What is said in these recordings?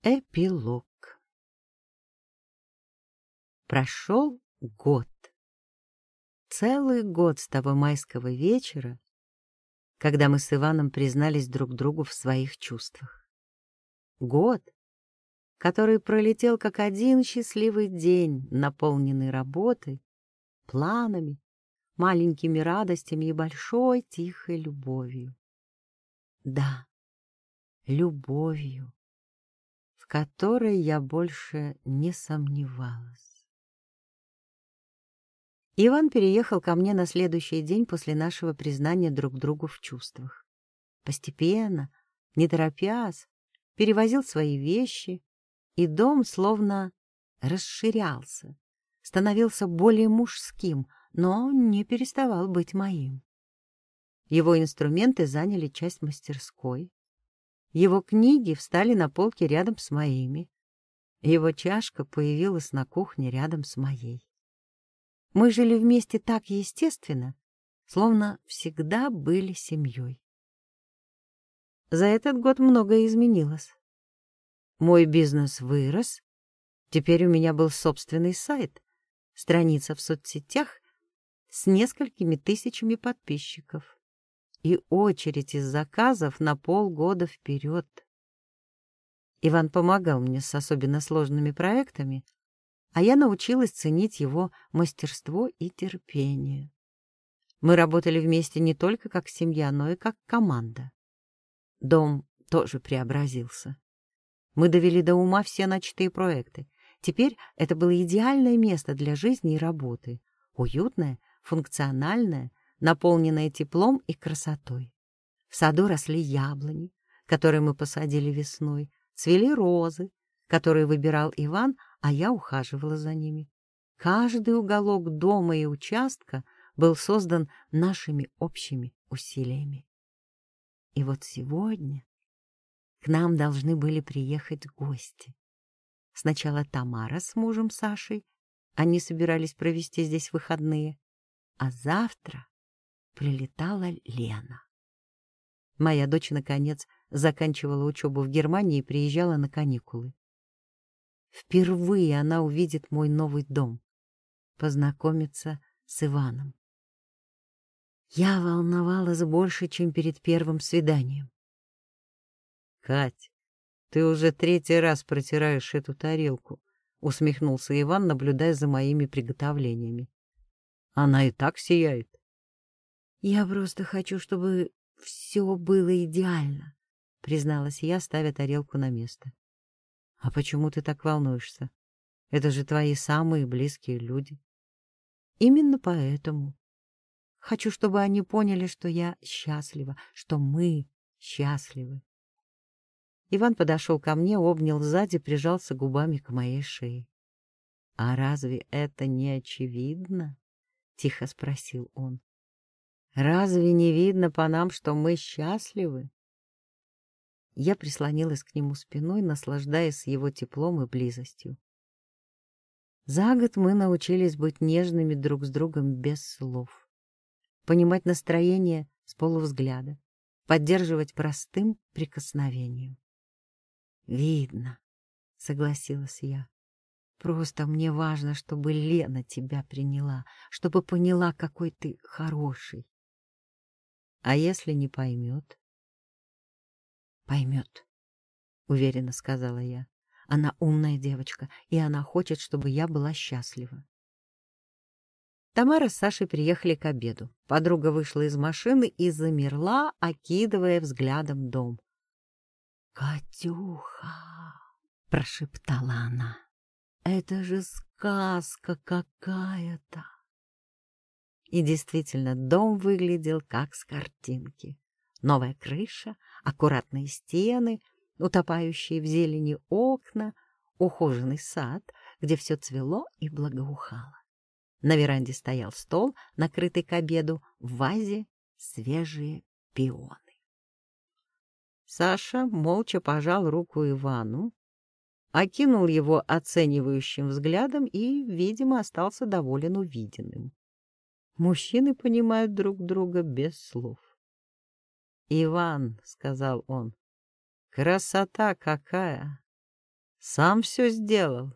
Эпилог. Прошел год. Целый год с того майского вечера, когда мы с Иваном признались друг другу в своих чувствах. Год, который пролетел как один счастливый день, наполненный работой, планами, маленькими радостями и большой тихой любовью. Да, любовью, в которой я больше не сомневалась. Иван переехал ко мне на следующий день после нашего признания друг другу в чувствах. Постепенно, не торопясь, перевозил свои вещи, и дом словно расширялся, становился более мужским, но не переставал быть моим. Его инструменты заняли часть мастерской. Его книги встали на полке рядом с моими. Его чашка появилась на кухне рядом с моей. Мы жили вместе так естественно, словно всегда были семьей. За этот год многое изменилось. Мой бизнес вырос. Теперь у меня был собственный сайт, страница в соцсетях с несколькими тысячами подписчиков и очередь из заказов на полгода вперед. Иван помогал мне с особенно сложными проектами, а я научилась ценить его мастерство и терпение. Мы работали вместе не только как семья, но и как команда. Дом тоже преобразился. Мы довели до ума все начатые проекты. Теперь это было идеальное место для жизни и работы. Уютное, функциональное, наполненное теплом и красотой. В саду росли яблони, которые мы посадили весной, цвели розы, которые выбирал Иван, а я ухаживала за ними. Каждый уголок дома и участка был создан нашими общими усилиями. И вот сегодня к нам должны были приехать гости. Сначала Тамара с мужем Сашей, они собирались провести здесь выходные, а завтра прилетала Лена. Моя дочь, наконец, заканчивала учебу в Германии и приезжала на каникулы. Впервые она увидит мой новый дом, познакомится с Иваном. Я волновалась больше, чем перед первым свиданием. — Кать, ты уже 3-й раз протираешь эту тарелку, — усмехнулся Иван, наблюдая за моими приготовлениями. — Она и так сияет. — Я просто хочу, чтобы все было идеально, — призналась я, ставя тарелку на место. — А почему ты так волнуешься? Это же твои самые близкие люди. — Именно поэтому. Хочу, чтобы они поняли, что я счастлива, что мы счастливы. Иван подошел ко мне, обнял сзади, прижался губами к моей шее. — А разве это не очевидно? — тихо спросил он. — Разве не видно по нам, что мы счастливы? Я прислонилась к нему спиной, наслаждаясь его теплом и близостью. За год мы научились быть нежными друг с другом без слов, понимать настроение с полувзгляда, поддерживать простым прикосновением. «Видно», — согласилась я. «Просто мне важно, чтобы Лена тебя приняла, чтобы поняла, какой ты хороший». «А если не поймет?» «Поймет», — уверенно сказала я. «Она умная девочка, и она хочет, чтобы я была счастлива». Тамара с Сашей приехали к обеду. Подруга вышла из машины и замерла, окидывая взглядом дом. «Катюха!» — прошептала она. «Это же сказка какая-то!» И действительно, дом выглядел как с картинки. Новая крыша, аккуратные стены, утопающие в зелени окна, ухоженный сад, где все цвело и благоухало. На веранде стоял стол, накрытый к обеду, в вазе свежие пионы. Саша молча пожал руку Ивану, окинул его оценивающим взглядом и, видимо, остался доволен увиденным. Мужчины понимают друг друга без слов. «Иван», — сказал он, — «красота какая! Сам все сделал.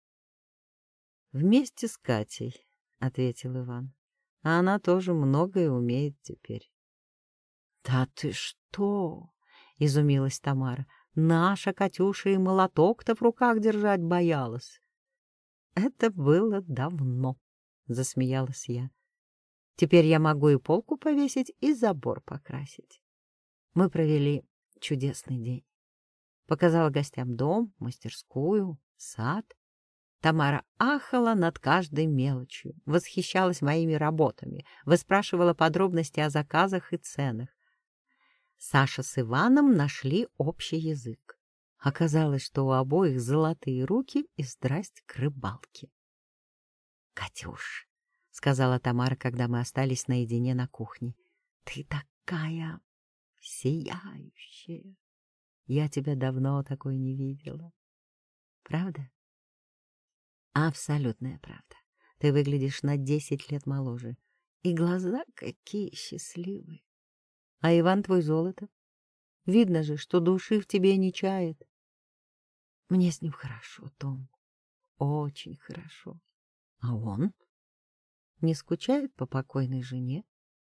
Вместе с Катей, ответил Иван. А она тоже многое умеет теперь. Да ты что? Изумилась Тамара. Наша Катюша и молоток-то в руках держать боялась. Это было давно, засмеялась я. Теперь я могу и полку повесить, и забор покрасить. Мы провели чудесный день. Показала гостям дом, мастерскую, сад. Тамара ахала над каждой мелочью, восхищалась моими работами, выспрашивала подробности о заказах и ценах. Саша с Иваном нашли общий язык. Оказалось, что у обоих золотые руки и страсть к рыбалке. — Катюш, — сказала Тамара, когда мы остались наедине на кухне, — ты такая сияющая. Я тебя давно такой не видела. Правда? Абсолютная правда. Ты выглядишь на 10 лет моложе. И глаза какие счастливые. А Иван твой золото. Видно же, что души в тебе не чает. Мне с ним хорошо, Том. Очень хорошо. А он? Не скучает по покойной жене?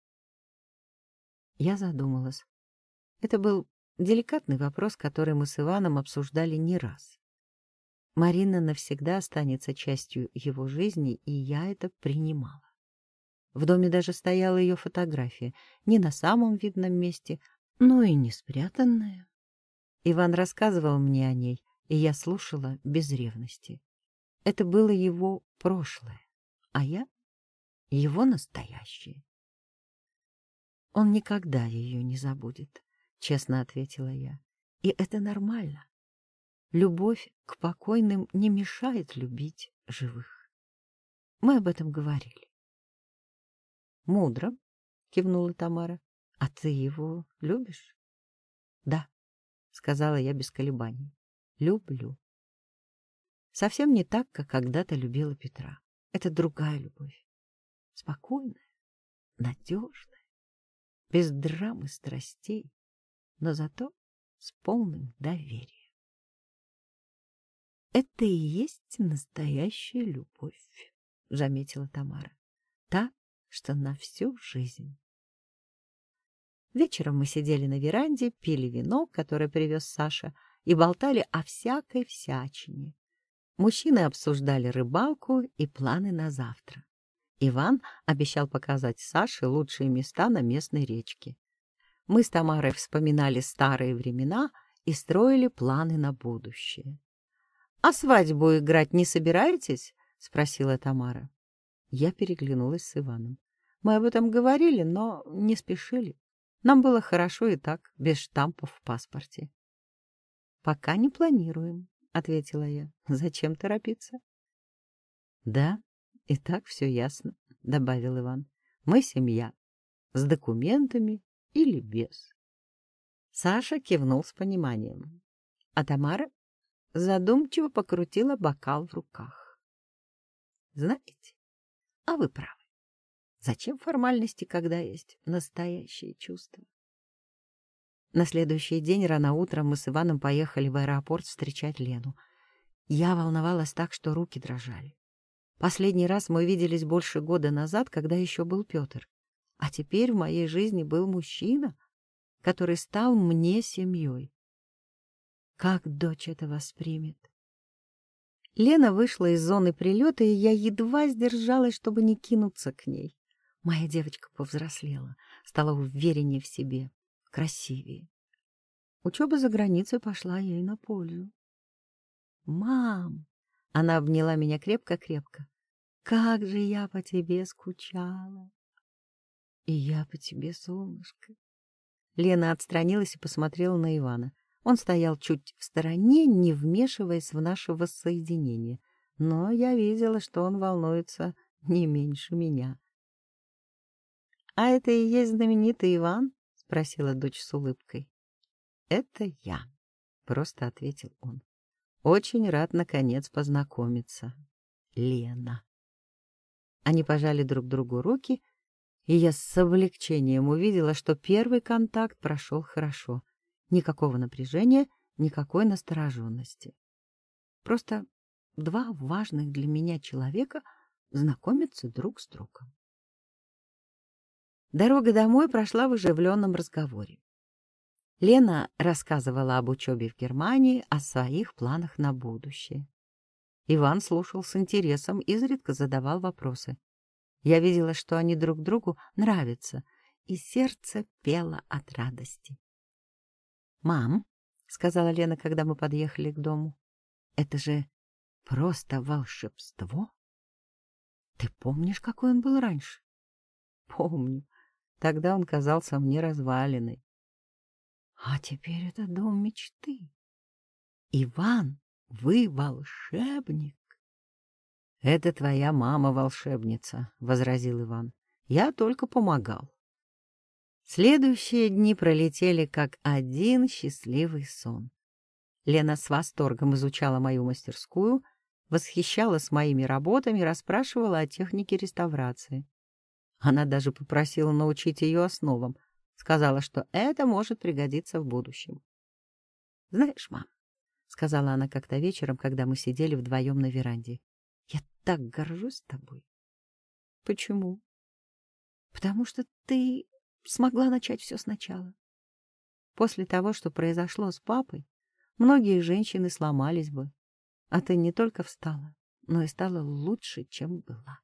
Я задумалась. Это был деликатный вопрос, который мы с Иваном обсуждали не раз. Марина навсегда останется частью его жизни, и я это принимала. В доме даже стояла ее фотография, не на самом видном месте, но и не спрятанная. Иван рассказывал мне о ней, и я слушала без ревности. Это было его прошлое, а я — его настоящее. Он никогда ее не забудет, честно ответила я. И это нормально. Любовь к покойным не мешает любить живых. Мы об этом говорили. Мудро, кивнула Тамара. А ты его любишь? Да, сказала я без колебаний. Люблю. Совсем не так, как когда-то любила Петра. Это другая любовь. Спокойная, надежная, без драм и страстей, но зато с полным доверием. Это и есть настоящая любовь, заметила Тамара. Та, что на всю жизнь. Вечером мы сидели на веранде, пили вино, которое привез Саша, и болтали о всякой всячине. Мужчины обсуждали рыбалку и планы на завтра. Иван обещал показать Саше лучшие места на местной речке. Мы с Тамарой вспоминали старые времена и строили планы на будущее. — А свадьбу играть не собираетесь? — спросила Тамара. Я переглянулась с Иваном. Мы об этом говорили, но не спешили. Нам было хорошо и так, без штампов в паспорте. — Пока не планируем, — ответила я. — Зачем торопиться? — Да, и так все ясно, — добавил Иван. — Мы семья. С документами или без. Саша кивнул с пониманием. А Тамара задумчиво покрутила бокал в руках. — Знаете, а вы правы. Зачем формальности, когда есть настоящее чувство? На следующий день рано утром мы с Иваном поехали в аэропорт встречать Лену. Я волновалась так, что руки дрожали. Последний раз мы виделись больше года назад, когда еще был Петр. А теперь в моей жизни был мужчина, который стал мне семьей. Как дочь это воспримет? Лена вышла из зоны прилета, и я едва сдержалась, чтобы не кинуться к ней. Моя девочка повзрослела, стала увереннее в себе, красивее. Учеба за границей пошла ей на пользу. «Мам!» — она обняла меня крепко-крепко. «Как же я по тебе скучала!» «И я по тебе, солнышко!» Лена отстранилась и посмотрела на Ивана. Он стоял чуть в стороне, не вмешиваясь в наше воссоединение. Но я видела, что он волнуется не меньше меня. «А это и есть знаменитый Иван?» — спросила дочь с улыбкой. «Это я», — просто ответил он. «Очень рад, наконец, познакомиться. Лена». Они пожали друг другу руки, и я с облегчением увидела, что первый контакт прошел хорошо. Никакого напряжения, никакой настороженности. Просто два важных для меня человека знакомятся друг с другом. Дорога домой прошла в оживленном разговоре. Лена рассказывала об учебе в Германии, о своих планах на будущее. Иван слушал с интересом, изредка задавал вопросы. Я видела, что они друг другу нравятся, и сердце пело от радости. «Мам», — сказала Лена, когда мы подъехали к дому, — «это же просто волшебство. Ты помнишь, какой он был раньше?» «Помню. Тогда он казался мне развалиной. А теперь это дом мечты. Иван, вы волшебник». «Это твоя мама волшебница», — возразил Иван. «Я только помогал». Следующие дни пролетели как один счастливый сон. Лена с восторгом изучала мою мастерскую, восхищалась моими работами, расспрашивала о технике реставрации. Она даже попросила научить ее основам, сказала, что это может пригодиться в будущем. «Знаешь, мам», — сказала она как-то вечером, когда мы сидели вдвоем на веранде, — «я так горжусь тобой». «Почему?» «Потому что ты смогла начать все сначала. После того, что произошло с папой, многие женщины сломались бы, а ты не только встала, но и стала лучше, чем была».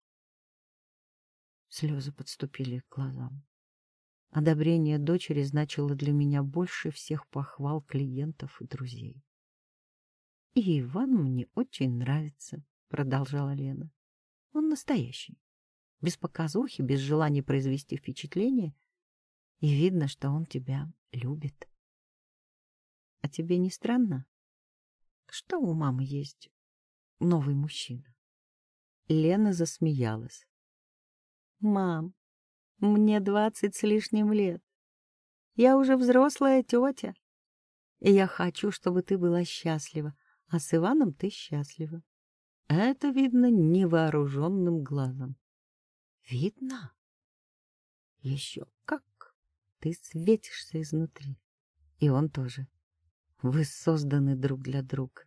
Слезы подступили к глазам. Одобрение дочери значило для меня больше всех похвал клиентов и друзей. «И Иван мне очень нравится», — продолжала Лена. «Он настоящий, без показухи, без желания произвести впечатление, и видно, что он тебя любит. А тебе не странно, что у мамы есть новый мужчина?» Лена засмеялась. «Мам, мне 20 с лишним лет. Я уже взрослая тетя. И я хочу, чтобы ты была счастлива, а с Иваном ты счастлива. Это видно невооруженным глазом». «Видно? Еще как! Ты светишься изнутри. И он тоже. Вы созданы друг для друга».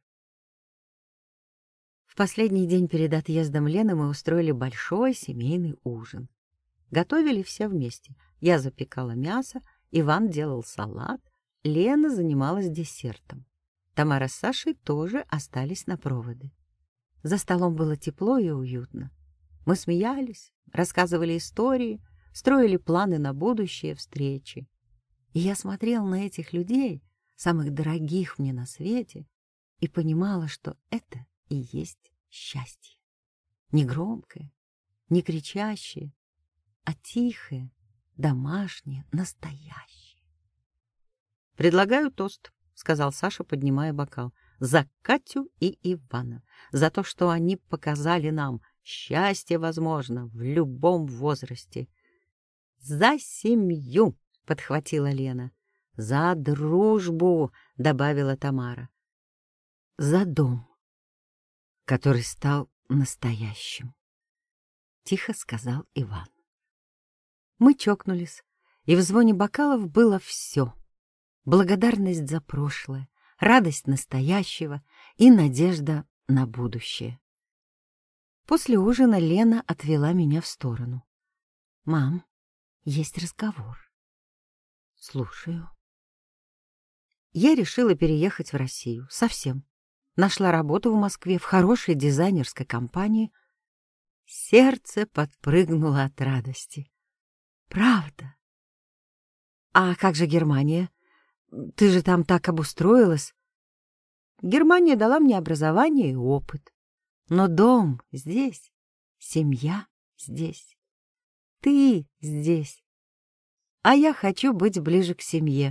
В последний день перед отъездом Лены мы устроили большой семейный ужин. Готовили все вместе. Я запекала мясо, Иван делал салат, Лена занималась десертом. Тамара с Сашей тоже остались на проводы. За столом было тепло и уютно. Мы смеялись, рассказывали истории, строили планы на будущие встречи. И я смотрела на этих людей, самых дорогих мне на свете, и понимала, что это и есть счастье. Не громкое, не кричащее, а тихое, домашнее, настоящее. «Предлагаю тост», — сказал Саша, поднимая бокал, — «за Катю и Ивана, за то, что они показали нам, счастье возможно в любом возрасте». «За семью», — подхватила Лена. «За дружбу», — добавила Тамара. «За дом, который стал настоящим», — тихо сказал Иван. Мы чокнулись, и в звоне бокалов было все: благодарность за прошлое, радость настоящего и надежда на будущее. После ужина Лена отвела меня в сторону. «Мам, есть разговор». «Слушаю». Я решила переехать в Россию. Совсем. Нашла работу в Москве в хорошей дизайнерской компании. Сердце подпрыгнуло от радости. «Правда? А как же Германия? Ты же там так обустроилась». «Германия дала мне образование и опыт. Но дом здесь, семья здесь, ты здесь. А я хочу быть ближе к семье».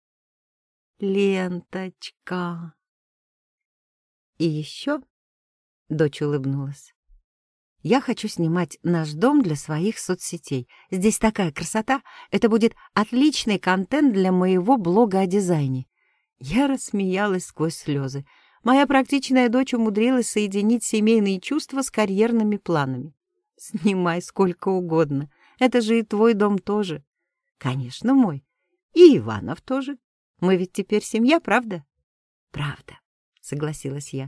«Ленточка». «И еще», — дочь улыбнулась, — «я хочу снимать наш дом для своих соцсетей. Здесь такая красота, это будет отличный контент для моего блога о дизайне». Я рассмеялась сквозь слезы. Моя практичная дочь умудрилась соединить семейные чувства с карьерными планами. «Снимай сколько угодно, это же и твой дом тоже». «Конечно, мой. И Иванов тоже. Мы ведь теперь семья, правда?» «Правда», — согласилась я.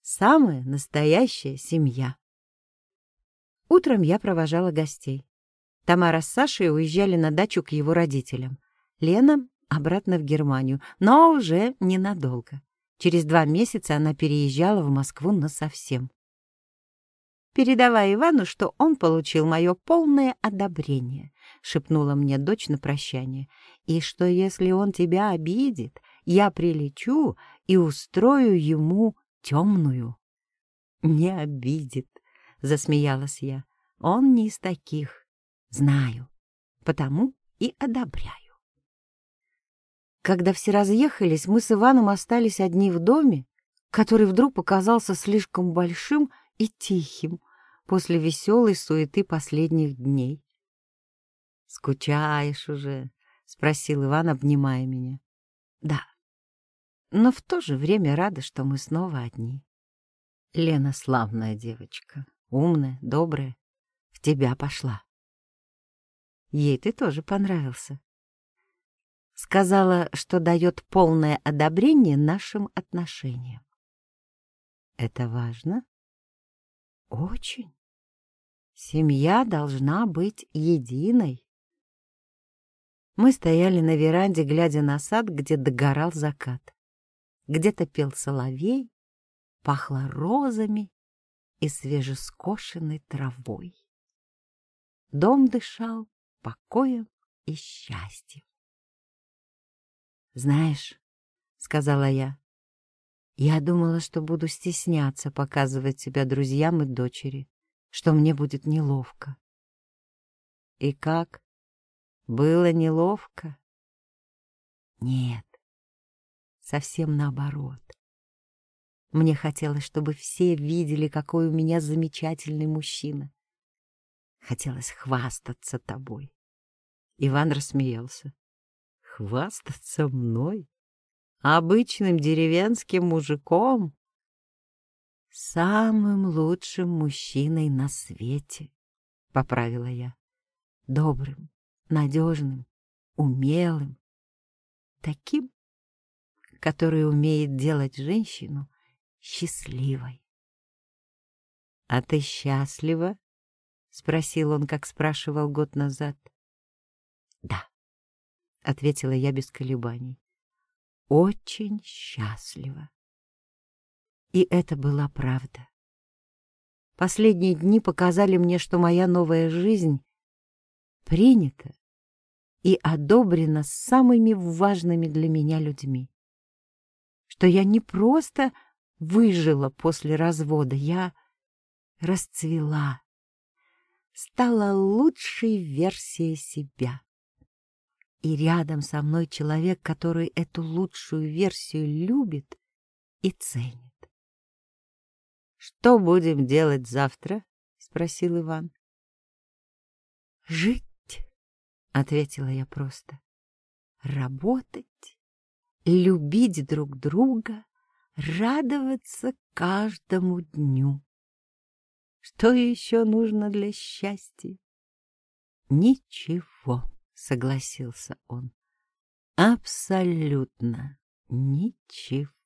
Самая настоящая семья. Утром я провожала гостей. Тамара с Сашей уезжали на дачу к его родителям. Лена обратно в Германию, но уже ненадолго. Через 2 месяца она переезжала в Москву насовсем. «Передавай Ивану, что он получил мое полное одобрение», — шепнула мне дочь на прощание, «и что если он тебя обидит, я прилечу и устрою ему темную». «Не обидит», — засмеялась я. «Он не из таких. Знаю, потому и одобряю». Когда все разъехались, мы с Иваном остались одни в доме, который вдруг показался слишком большим и тихим после веселой суеты последних дней. «Скучаешь уже?» — спросил Иван, обнимая меня. «Да, но в то же время рада, что мы снова одни. Лена славная девочка, умная, добрая, в тебя пошла. Ей ты тоже понравился. Сказала, что дает полное одобрение нашим отношениям. Это важно? Очень. Семья должна быть единой». Мы стояли на веранде, глядя на сад, где догорал закат. Где-то пел соловей, пахло розами и свежескошенной травой. Дом дышал покоем и счастьем. «Знаешь, — сказала я думала, что буду стесняться показывать тебя друзьям и дочери, что мне будет неловко». «И как? Было неловко?» «Нет, совсем наоборот. Мне хотелось, чтобы все видели, какой у меня замечательный мужчина. Хотелось хвастаться тобой». Иван рассмеялся. «Хвастаться мной? Обычным деревенским мужиком?» «Самым лучшим мужчиной на свете», — поправила я. «Добрым, надежным, умелым, таким, который умеет делать женщину счастливой». «А ты счастлива?» — спросил он, как спрашивал год назад. «Да», — ответила я без колебаний. «Очень счастлива». И это была правда. Последние дни показали мне, что моя новая жизнь принята и одобрена самыми важными для меня людьми. Что я не просто выжила после развода, я расцвела, стала лучшей версией себя. И рядом со мной человек, который эту лучшую версию любит и ценит. «Что будем делать завтра?» — спросил Иван. «Жить», — ответила я просто. «Работать, любить друг друга, радоваться каждому дню. Что еще нужно для счастья?» «Ничего», — согласился он. «Абсолютно ничего».